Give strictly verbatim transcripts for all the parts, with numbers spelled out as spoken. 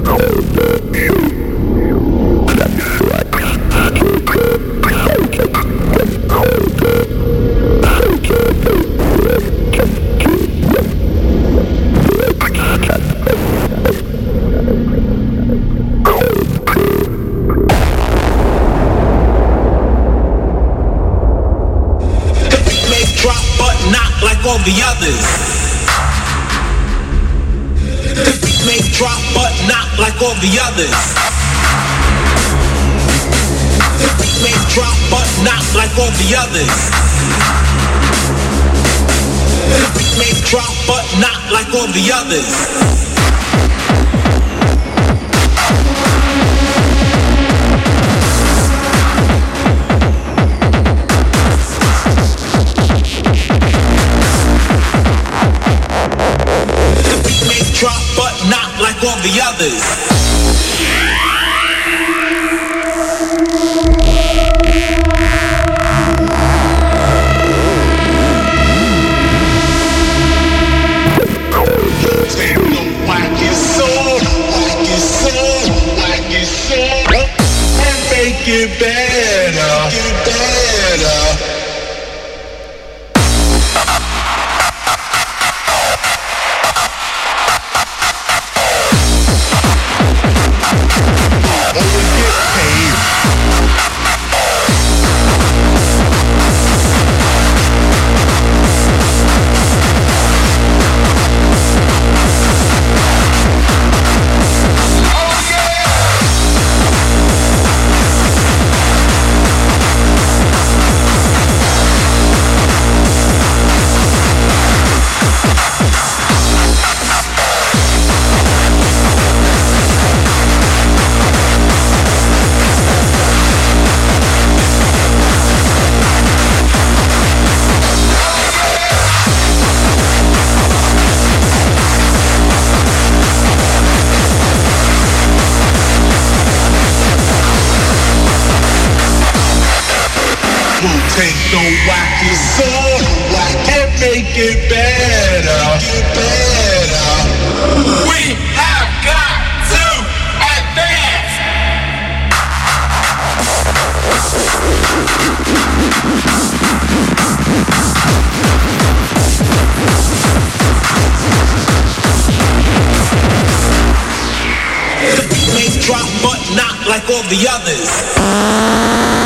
all the others. The beat may drop, but not like all the others. The beat may drop, but not like all the others. The beat may drop, but not like all the others. Drop, but not like all the others. Take no whack it so, whack it so, whack it so, and make it better, make it better. Take the wacky soul, whack and make it better, make it better. We have got to advance. The beat may drop, but not like all the others.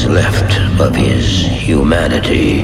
left of his humanity.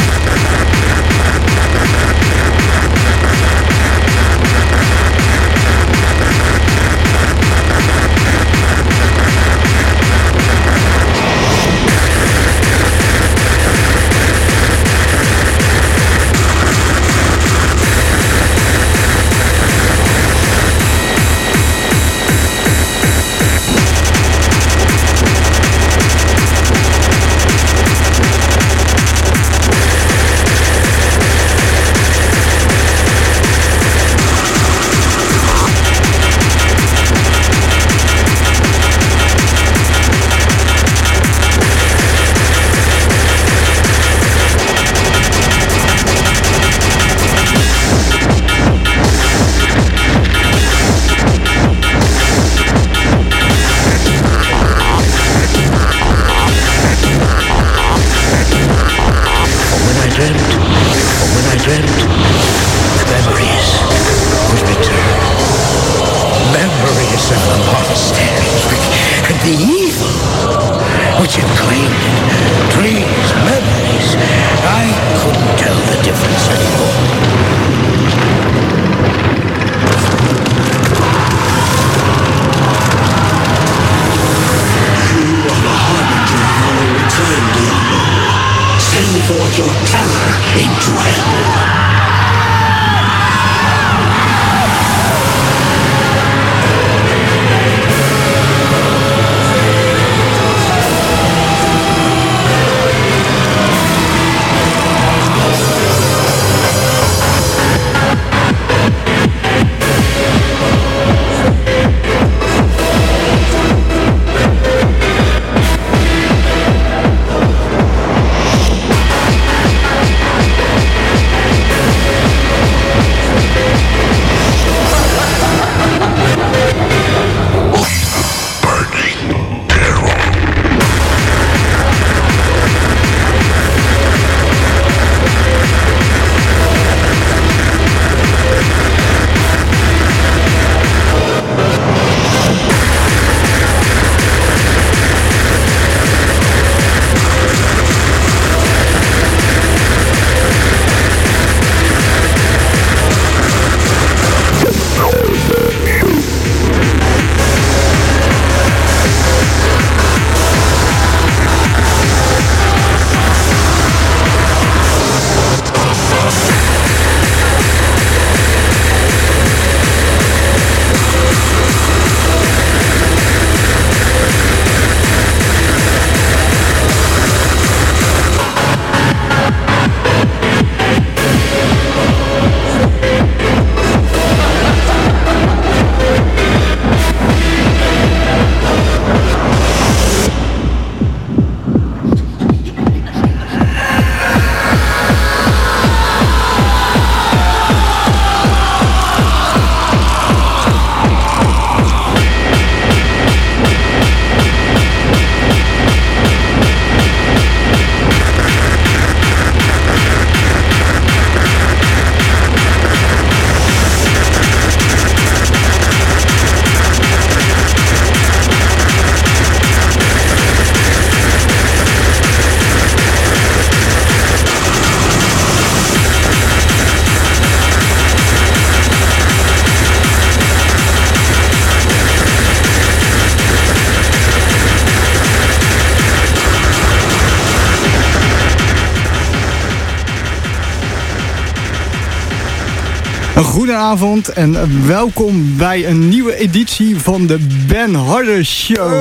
Goedenavond en welkom bij een nieuwe editie van de Ben Harder Show.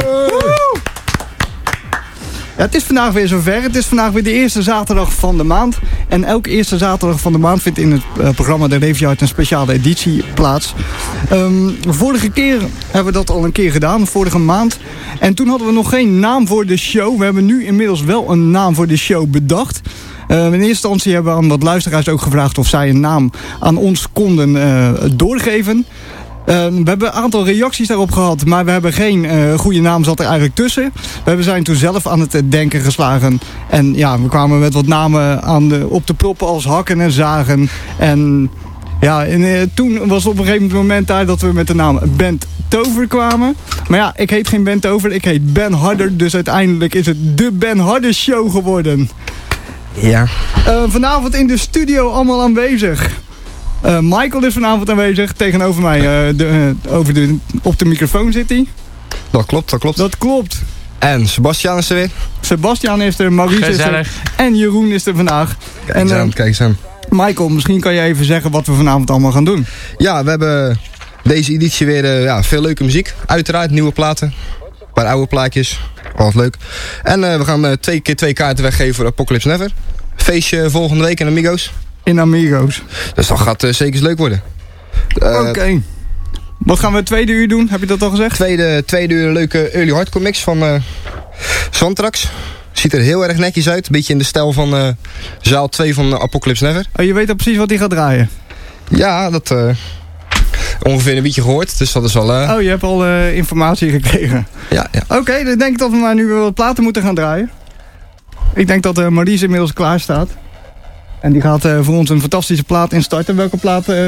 Ja, het is vandaag weer zover. Het is vandaag weer de eerste zaterdag van de maand. En elke eerste zaterdag van de maand vindt in het uh, programma De Review uit een speciale editie plaats. Um, vorige keer hebben we dat al een keer gedaan, vorige maand. En toen hadden we nog geen naam voor de show. We hebben nu inmiddels wel een naam voor de show bedacht. Uh, in eerste instantie hebben we aan wat luisteraars ook gevraagd of zij een naam aan ons konden uh, doorgeven. Uh, we hebben een aantal reacties daarop gehad, maar we hebben geen uh, goede naam zat er eigenlijk tussen. We zijn toen zelf aan het denken geslagen. En ja, we kwamen met wat namen aan de, op de proppen als hakken en zagen. En Ja, en uh, toen was op een gegeven moment daar dat we met de naam Band Tover kwamen. Maar ja, ik heet geen Band Tover, ik heet Ben Harder. Dus uiteindelijk is het de Ben Harder Show geworden. Ja. Uh, vanavond in de studio allemaal aanwezig. Uh, Michael is vanavond aanwezig. Tegenover mij uh, de, uh, over de, op de microfoon zit hij. Dat klopt, dat klopt. Dat klopt. En Sebastian is er weer. Sebastian is er, Maurice Gezellig. is er en Jeroen is er vandaag. Kijk en, eens uh, aan, kijk eens aan. Michael, misschien kan jij even zeggen wat we vanavond allemaal gaan doen. Ja, we hebben deze editie weer uh, ja, veel leuke muziek. Uiteraard nieuwe platen. Een paar oude plaatjes. Altijd leuk. En uh, we gaan uh, twee keer twee kaarten weggeven voor Apocalypse Never. Feestje volgende week in Amigos. In Amigos. Dus dat gaat uh, zeker leuk worden. Uh, Oké. Okay. Wat gaan we het tweede uur doen? Heb je dat al gezegd? Tweede, tweede uur een leuke early hardcore mix van uh, Santrax. Ziet er heel erg netjes uit. Een beetje in de stijl van uh, zaal twee van uh, Apocalypse Never. Oh, je weet al precies wat hij gaat draaien? Ja, dat uh, ongeveer een beetje gehoord. Dus dat is wel... Uh... Oh, je hebt al uh, informatie gekregen. Ja, ja. Oké, okay, dan denk ik dat we maar nu weer wat platen moeten gaan draaien. Ik denk dat uh, Maurice inmiddels klaar staat. En die gaat uh, voor ons een fantastische plaat instarten. Welke plaat... Uh...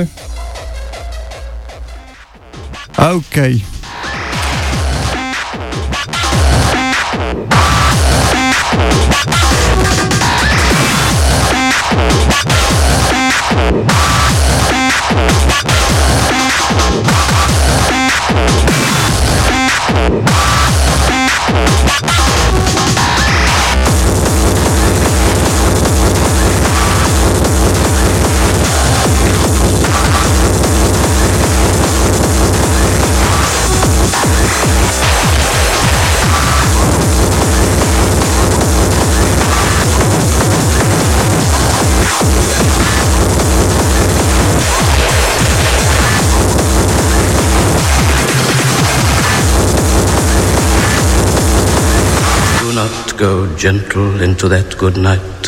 Oké. Okay. Go gentle into that good night.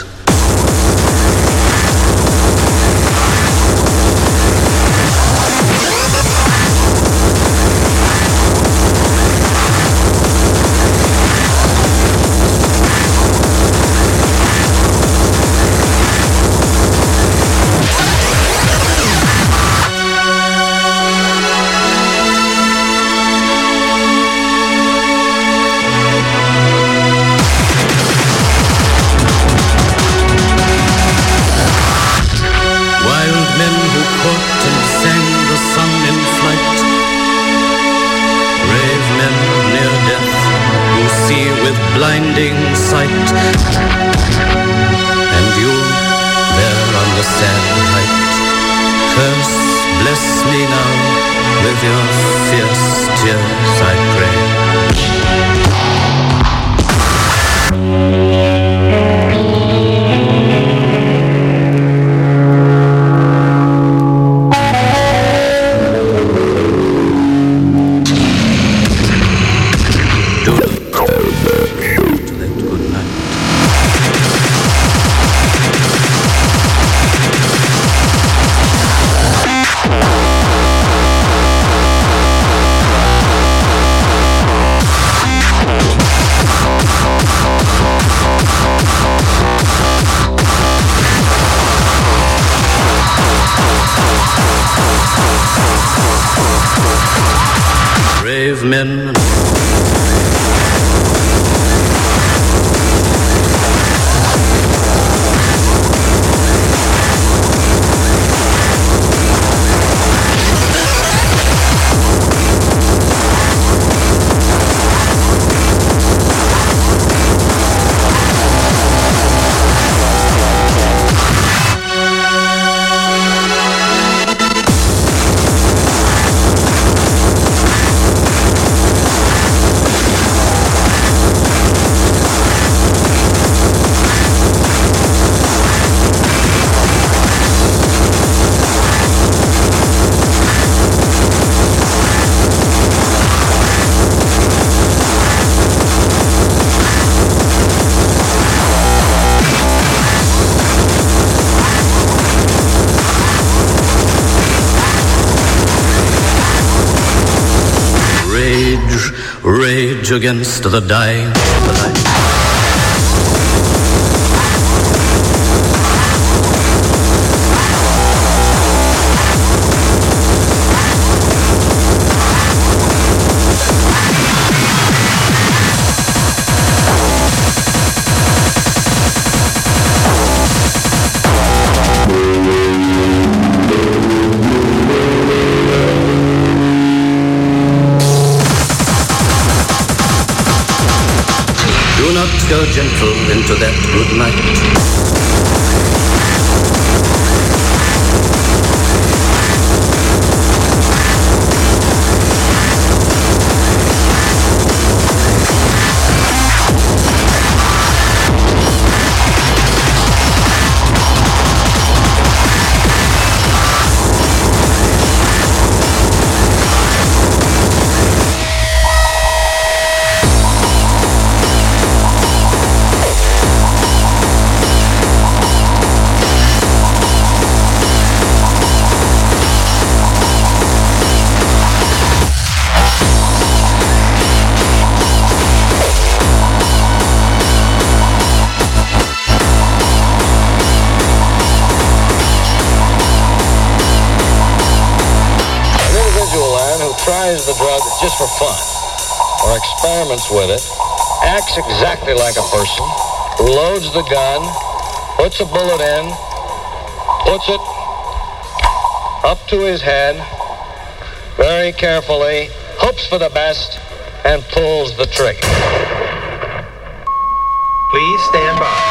Brave men. Rage against the dying. The dying. go gentle into that good night. Tries the drug just for fun or experiments with it, acts exactly like a person, loads the gun, puts a bullet in, puts it up to his head very carefully, hopes for the best, and pulls the trigger. Please stand by.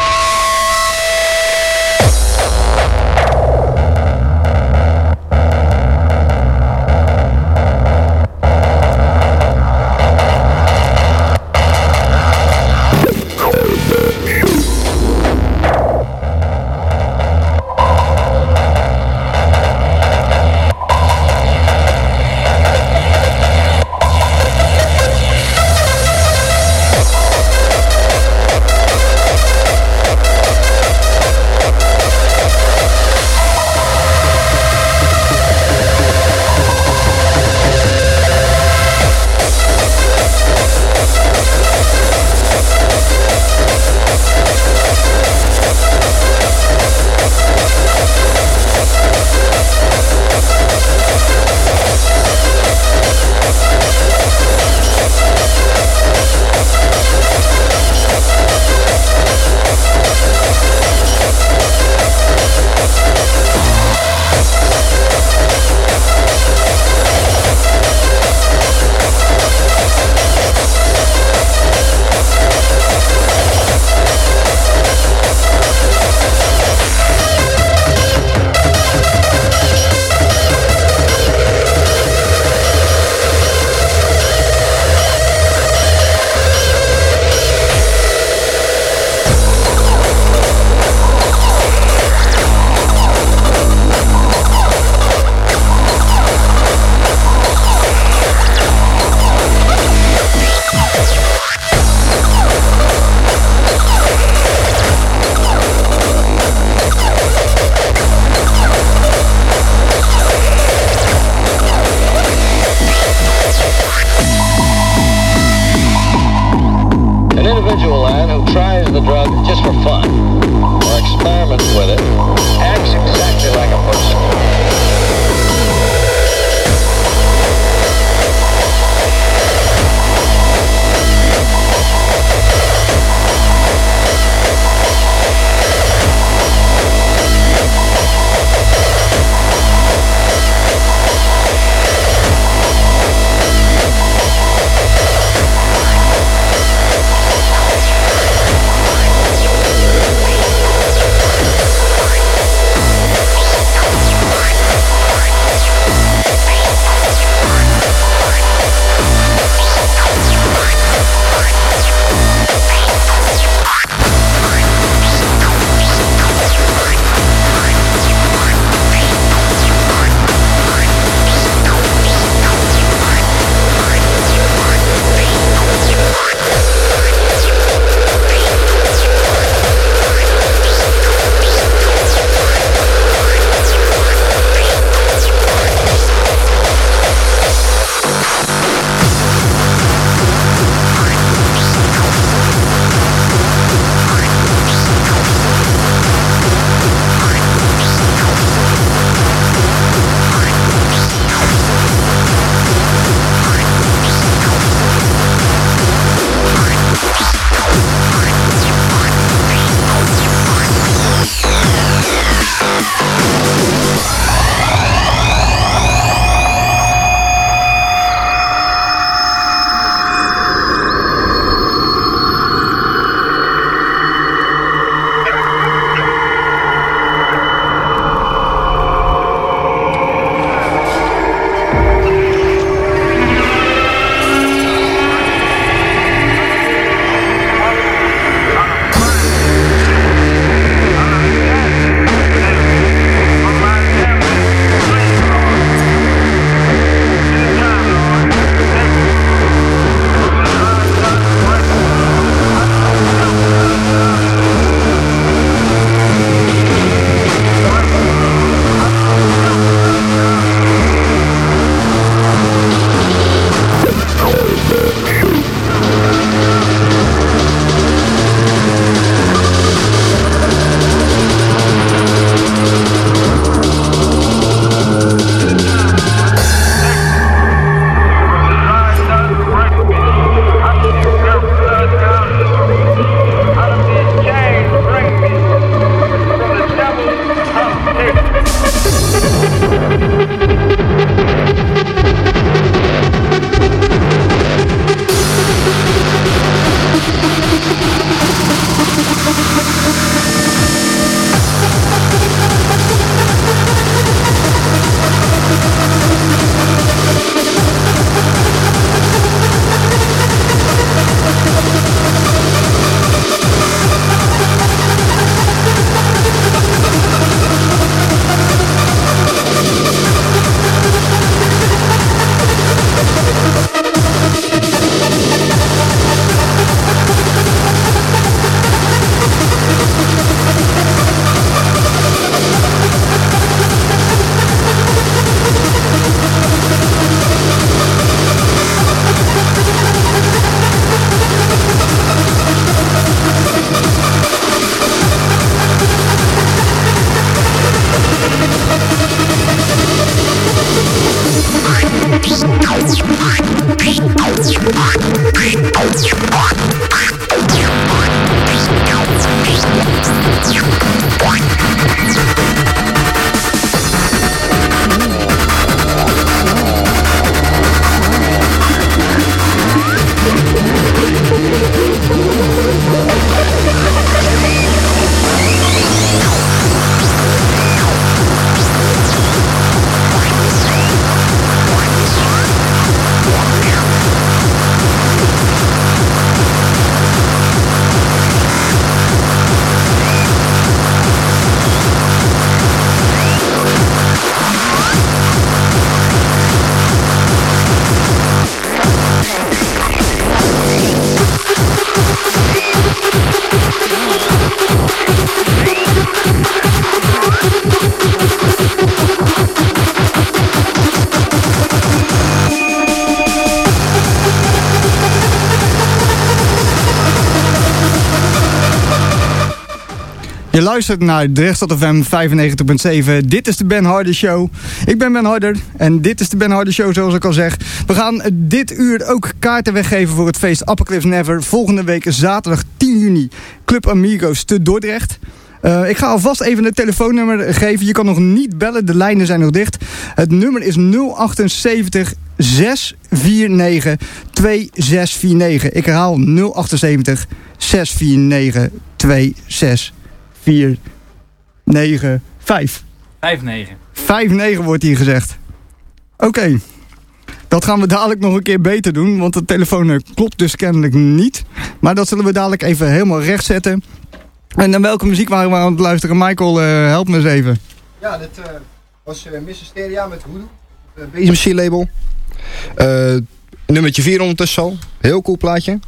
Je luistert naar Drechtstad F M vijfennegentig punt zeven. Dit is de Ben Harder Show. Ik ben Ben Harder en dit is de Ben Harder Show zoals ik al zeg. We gaan dit uur ook kaarten weggeven voor het feest Apocalypse Never. Volgende week zaterdag tien juni. Club Amigos te Dordrecht. Uh, ik ga alvast even het telefoonnummer geven. Je kan nog niet bellen, de lijnen zijn nog dicht. Het nummer is nul achtenzeventig zes vier negen twee zes vier negen. Ik herhaal nul achtenzeventig zes vier negen twee zes vier negen vijf. vijf negen. vijf negen wordt hier gezegd. Oké. Okay. Dat gaan we dadelijk nog een keer beter doen, want het telefoonnummer klopt dus kennelijk niet. Maar dat zullen we dadelijk even helemaal rechtzetten. En dan welke muziek waren we aan het luisteren? Michael, uh, help me eens even. Ja, dit uh, was uh, mister Steria met Hoodoo. Het uh, B M C label. Uh, nummertje vier ondertussen al. Heel cool plaatje.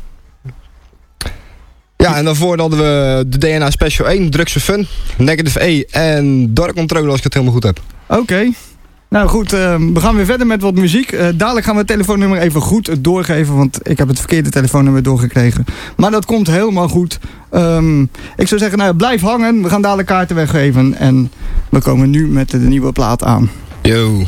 Ja, en daarvoor hadden we de D N A Special één, Drugs for Fun, Negative E en Dark Control als ik het helemaal goed heb. Oké. Okay. Nou goed, uh, we gaan weer verder met wat muziek. Uh, dadelijk gaan we het telefoonnummer even goed doorgeven, want ik heb het verkeerde telefoonnummer doorgekregen. Maar dat komt helemaal goed. Um, ik zou zeggen, nou, blijf hangen. We gaan dadelijk kaarten weggeven en we komen nu met de nieuwe plaat aan. Yo.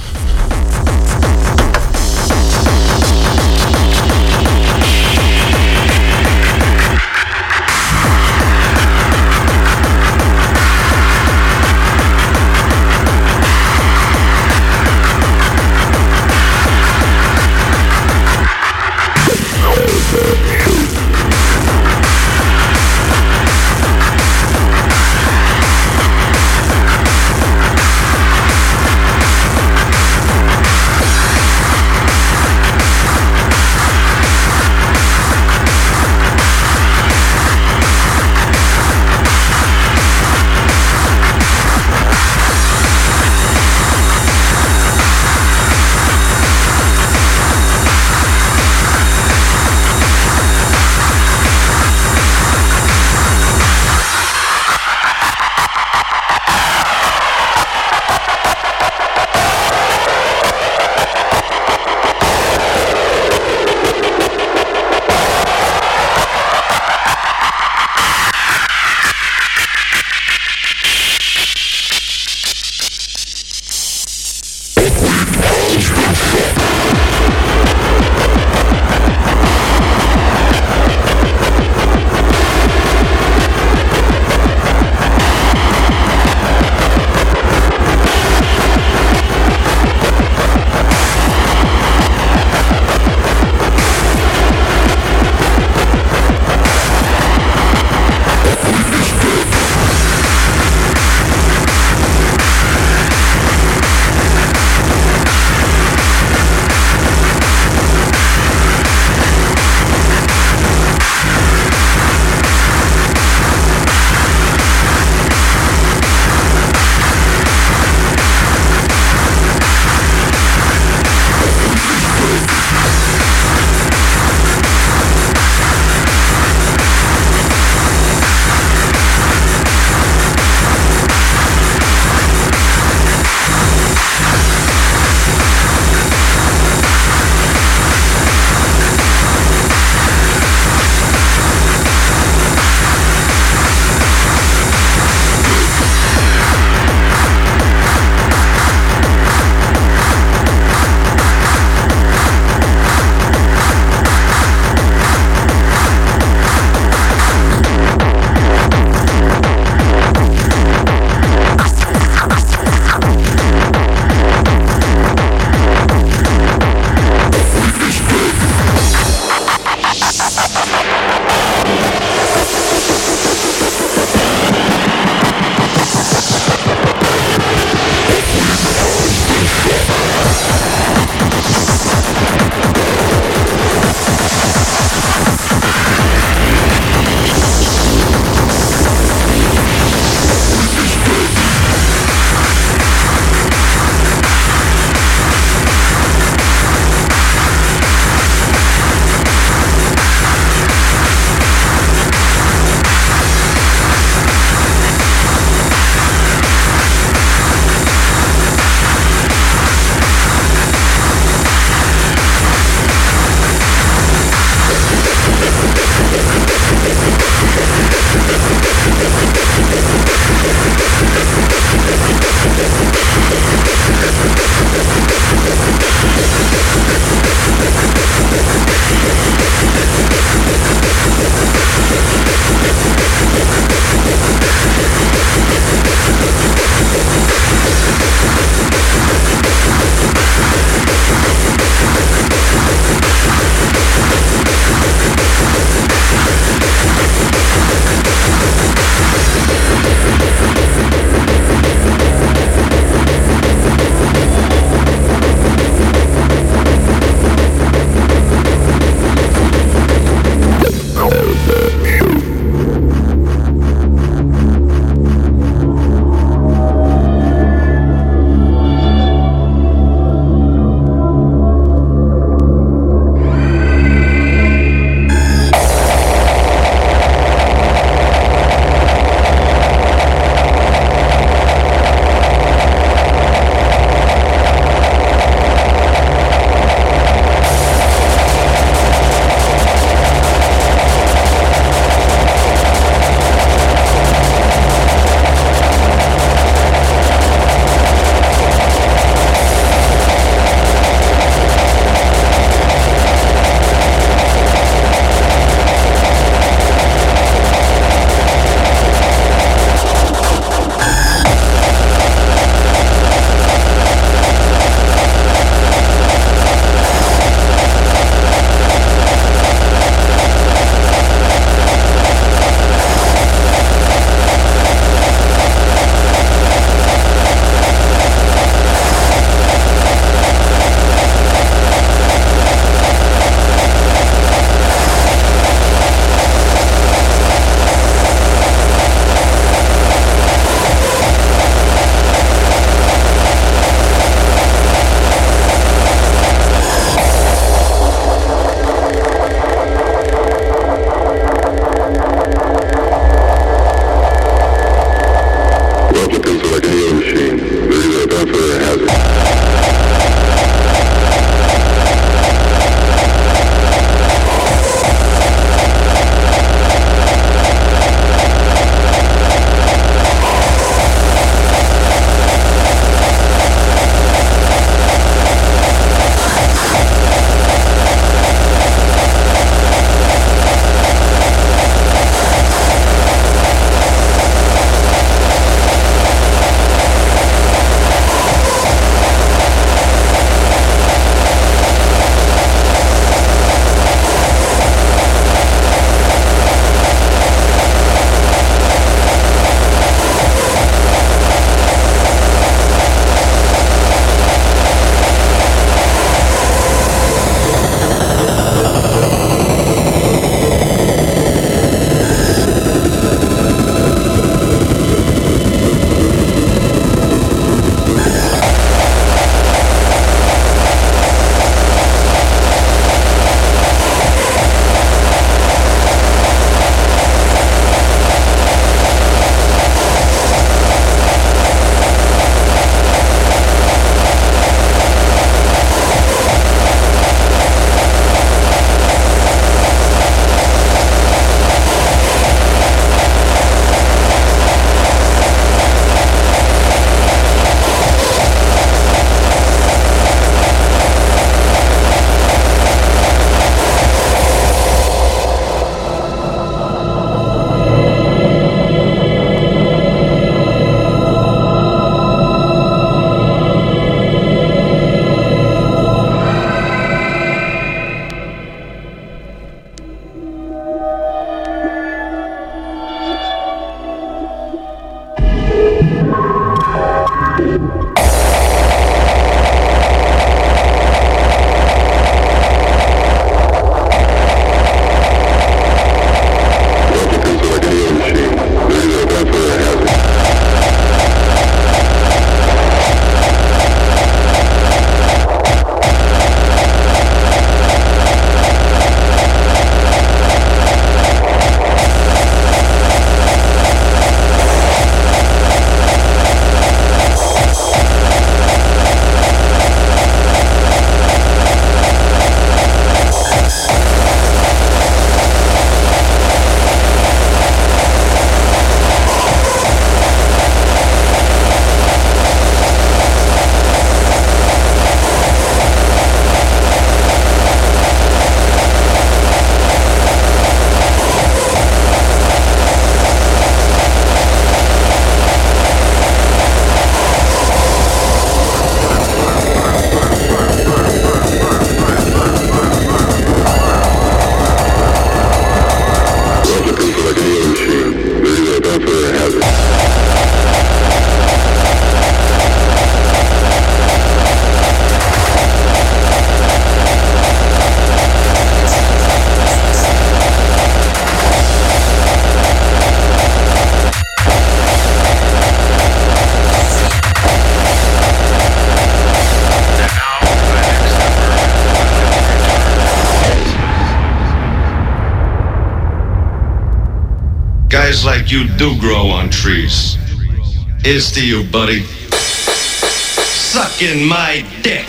you do grow on trees. Here's to you, buddy. Sucking my dick.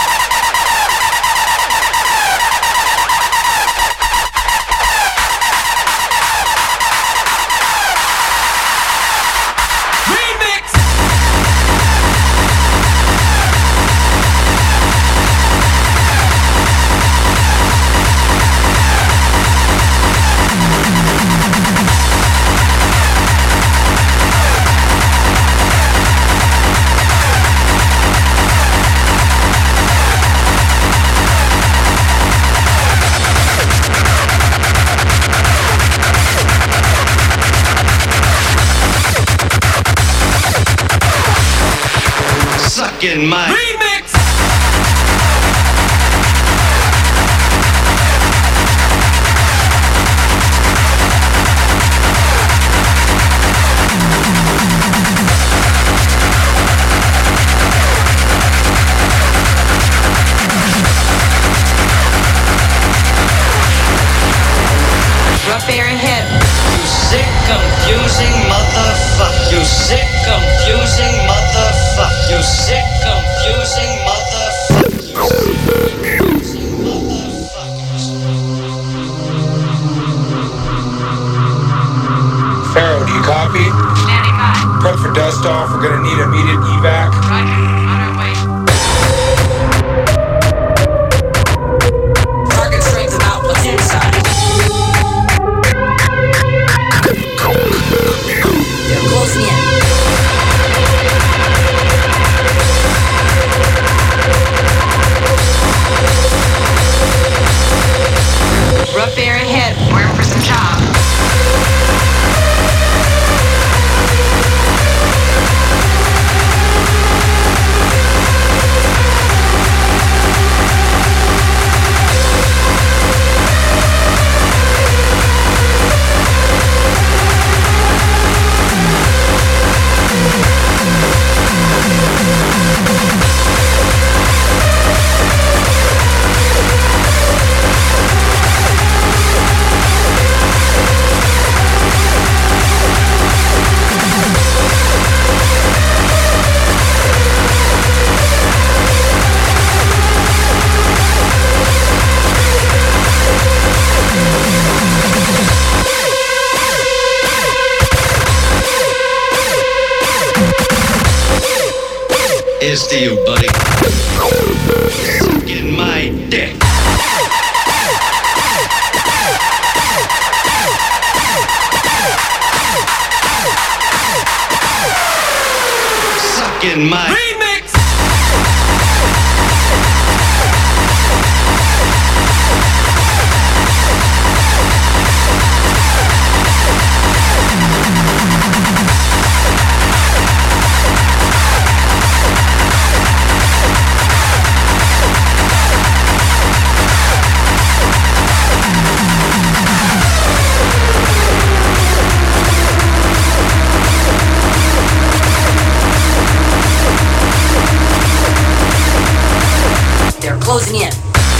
In my remix. Drop your head. You sick, confusing motherfucker. You sick, confusing motherfucker. You sick, confusing motherfucker. Pharaoh, do you copy? Standing by. Prep for dust off. We're gonna need immediate evac. Roger. On our way. Target strength about platoon size. They're closing in. Rough air ahead. We're in for some job. Here's to you, buddy. Sucking my dick. Sucking my remix. Closing in.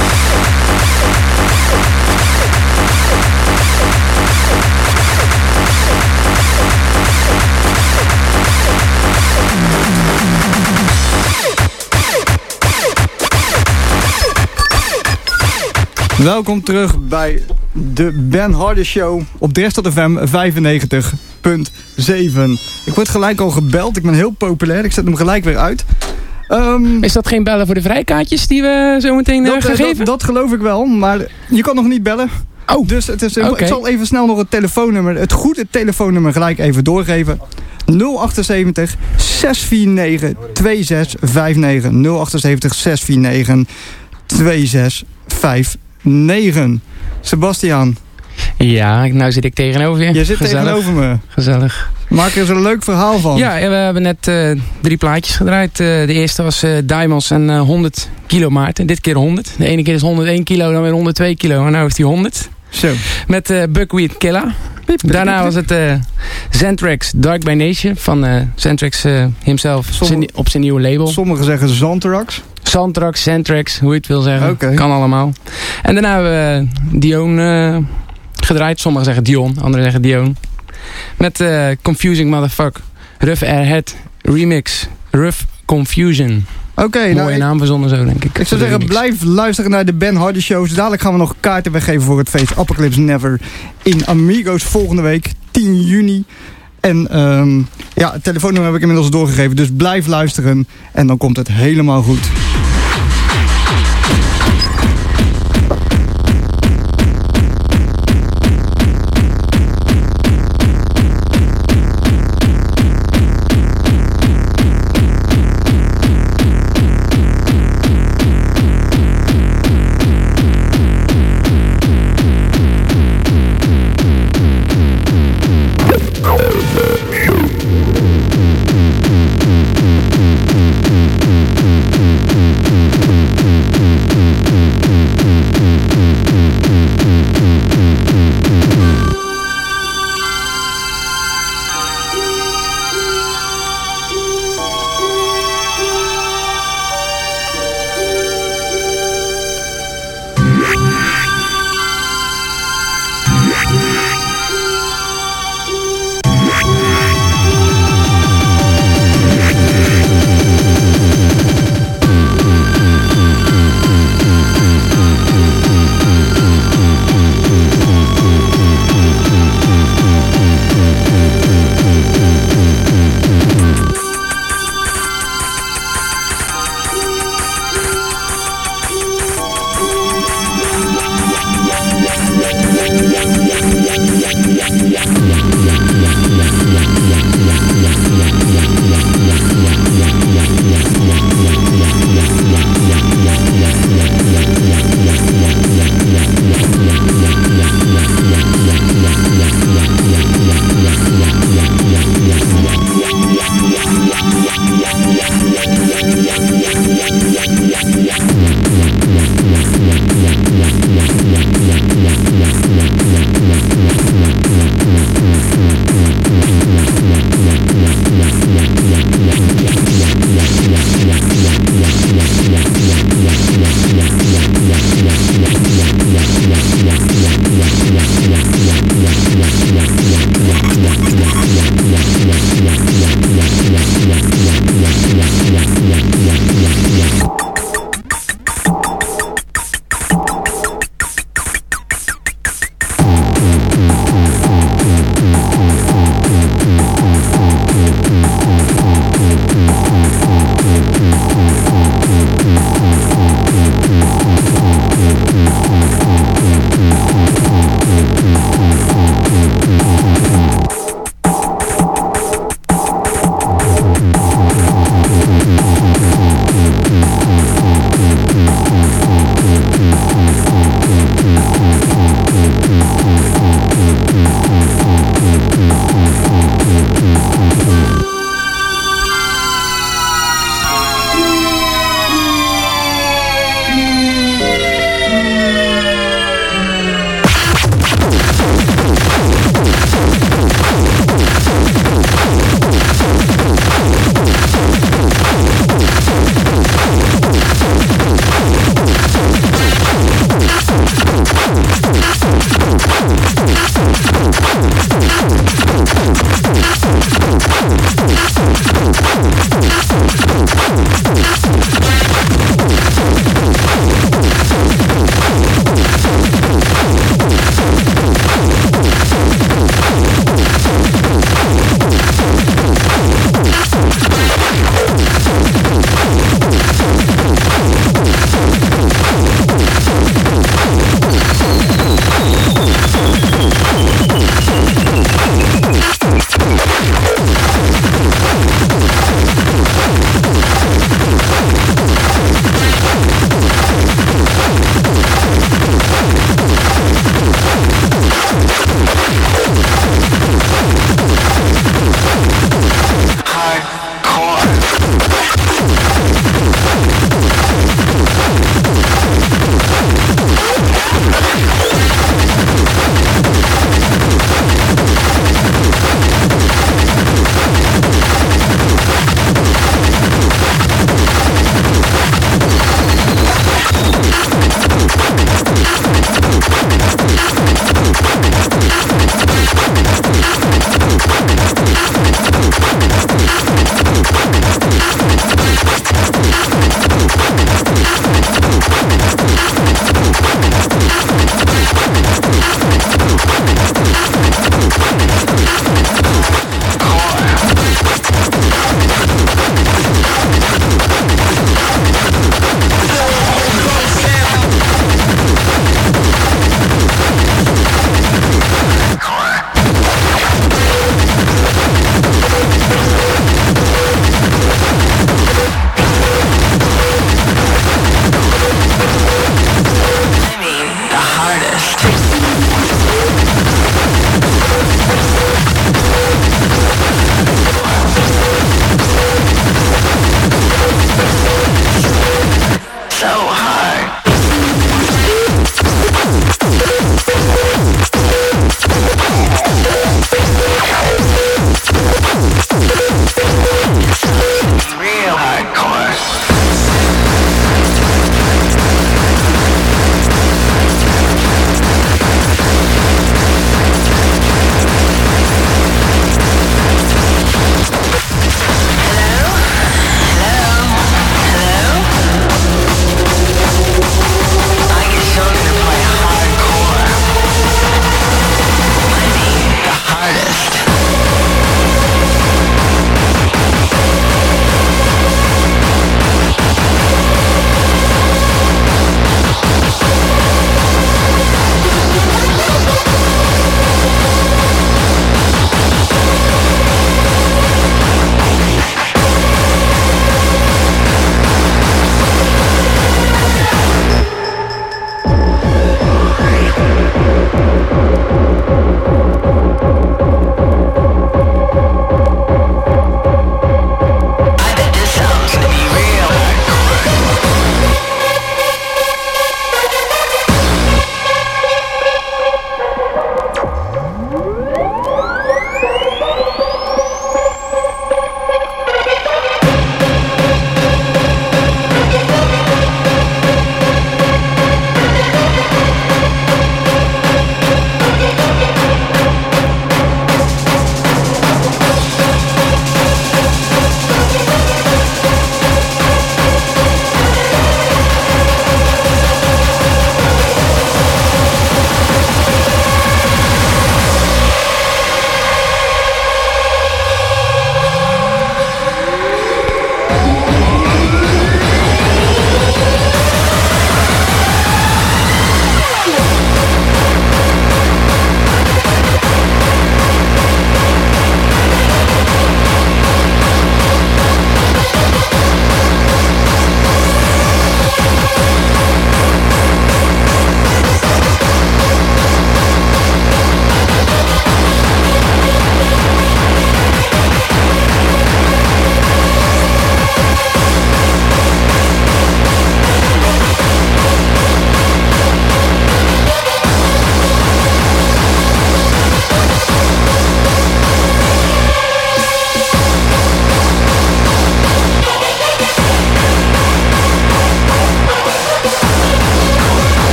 Welkom terug bij de Ben Harder Show op Dresstad F M vijfennegentig punt zeven. Ik word gelijk al gebeld, ik ben heel populair, ik zet hem gelijk weer uit. Um, Is dat geen bellen voor de vrijkaartjes die we zo meteen uh, dat, gaan uh, geven? Dat, dat geloof ik wel, maar je kan nog niet bellen. Oh, dus het is, okay. Ik zal even snel nog het telefoonnummer, het goede telefoonnummer gelijk even doorgeven. nul achtenzeventig, zes vier negen, twee zes vijf negen. nul achtenzeventig, zes vier negen, twee zes vijf negen. Sebastiaan. Ja, nou zit ik tegenover je. Je zit Gezellig. tegenover me. Gezellig. Maak er eens een leuk verhaal van. Ja, we hebben net uh, drie plaatjes gedraaid. Uh, de eerste was uh, Diamonds en uh, honderd kilo Maarten. Dit keer honderd. De ene keer is honderdéén kilo, dan weer honderdtwee kilo. En nu heeft hij honderd. Zo. Met uh, Buckwheat Killer. Daarna was het uh, Xantrax Dark by Nature van uh, Xantrax uh, himself Somm- op zijn nieuwe label. Sommigen zeggen Xantrax. Xantrax, Xantrax, hoe je het wil zeggen. Okay. Kan allemaal. En daarna hebben we uh, Dion uh, gedraaid. Sommigen zeggen Dion, anderen zeggen Dion. Met uh, Confusing Motherfucker. Rough Airhead Remix. Rough Confusion. Oké, okay, mooie nou, naam verzonnen zo, denk ik. Ik zou zeggen, blijf luisteren naar de Ben Hardy shows. Dadelijk gaan we nog kaarten weggeven voor het feest Apocalypse Never in Amigos volgende week, tien juni. En um, ja, het telefoonnummer heb ik inmiddels doorgegeven, dus blijf luisteren en dan komt het helemaal goed.